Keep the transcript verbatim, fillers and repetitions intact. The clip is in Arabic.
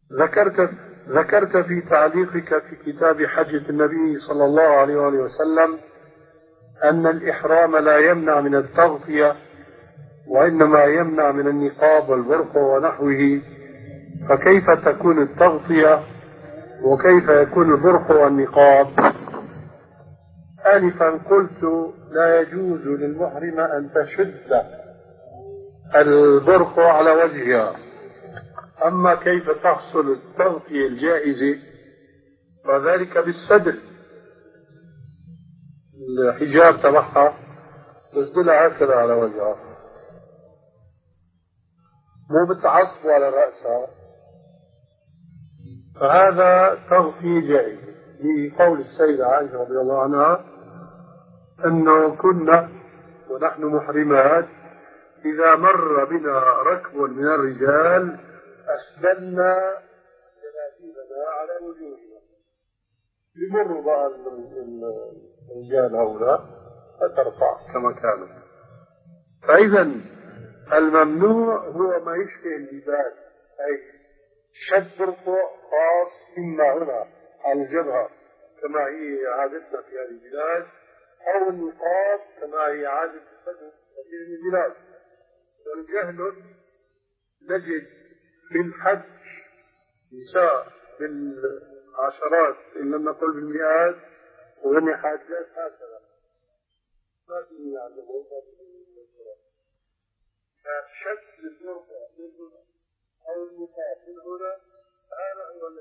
ذكرت ذكرت في تعليقك في كتاب حجة النبي صلى الله عليه وآله وسلم أن الإحرام لا يمنع من التغطية، وإنما يمنع من النقاب والبرقع ونحوه، فكيف تكون التغطية وكيف يكون البرقع والنقاب؟ آنفا قلت لا يجوز للمحرم أن تشد البرقع على وجهها، أما كيف تحصل التغطية الجائزة فذلك بالسدل، الحجاب تبعها تسدلها هكذا على وجهها، مو بتعصب على رأسها، فهذا تغطية جائزة لقول السيدة عائشة رضي الله عنها أنه كنا ونحن محرمات إذا مر بنا ركب من الرجال أسدلنا جنابيبنا على وجوهنا، يمر بقى الرجال هؤلاء فترفع كما كانوا. فإذا الممنوع هو ما يشبه اللباس، أي شد برقع خاص إما هنا على الجبهة كما هي عادتنا في هذه البلاد، أو النقاب كما هي عادة في هذه البلاد. والجهل نجد في الحج نساء بالعشرات إن لم نقل بالمئات وغني حاجات هكذا ما في يعلمون شد البرقع من هنا أو النقاب من هنا، هذا هو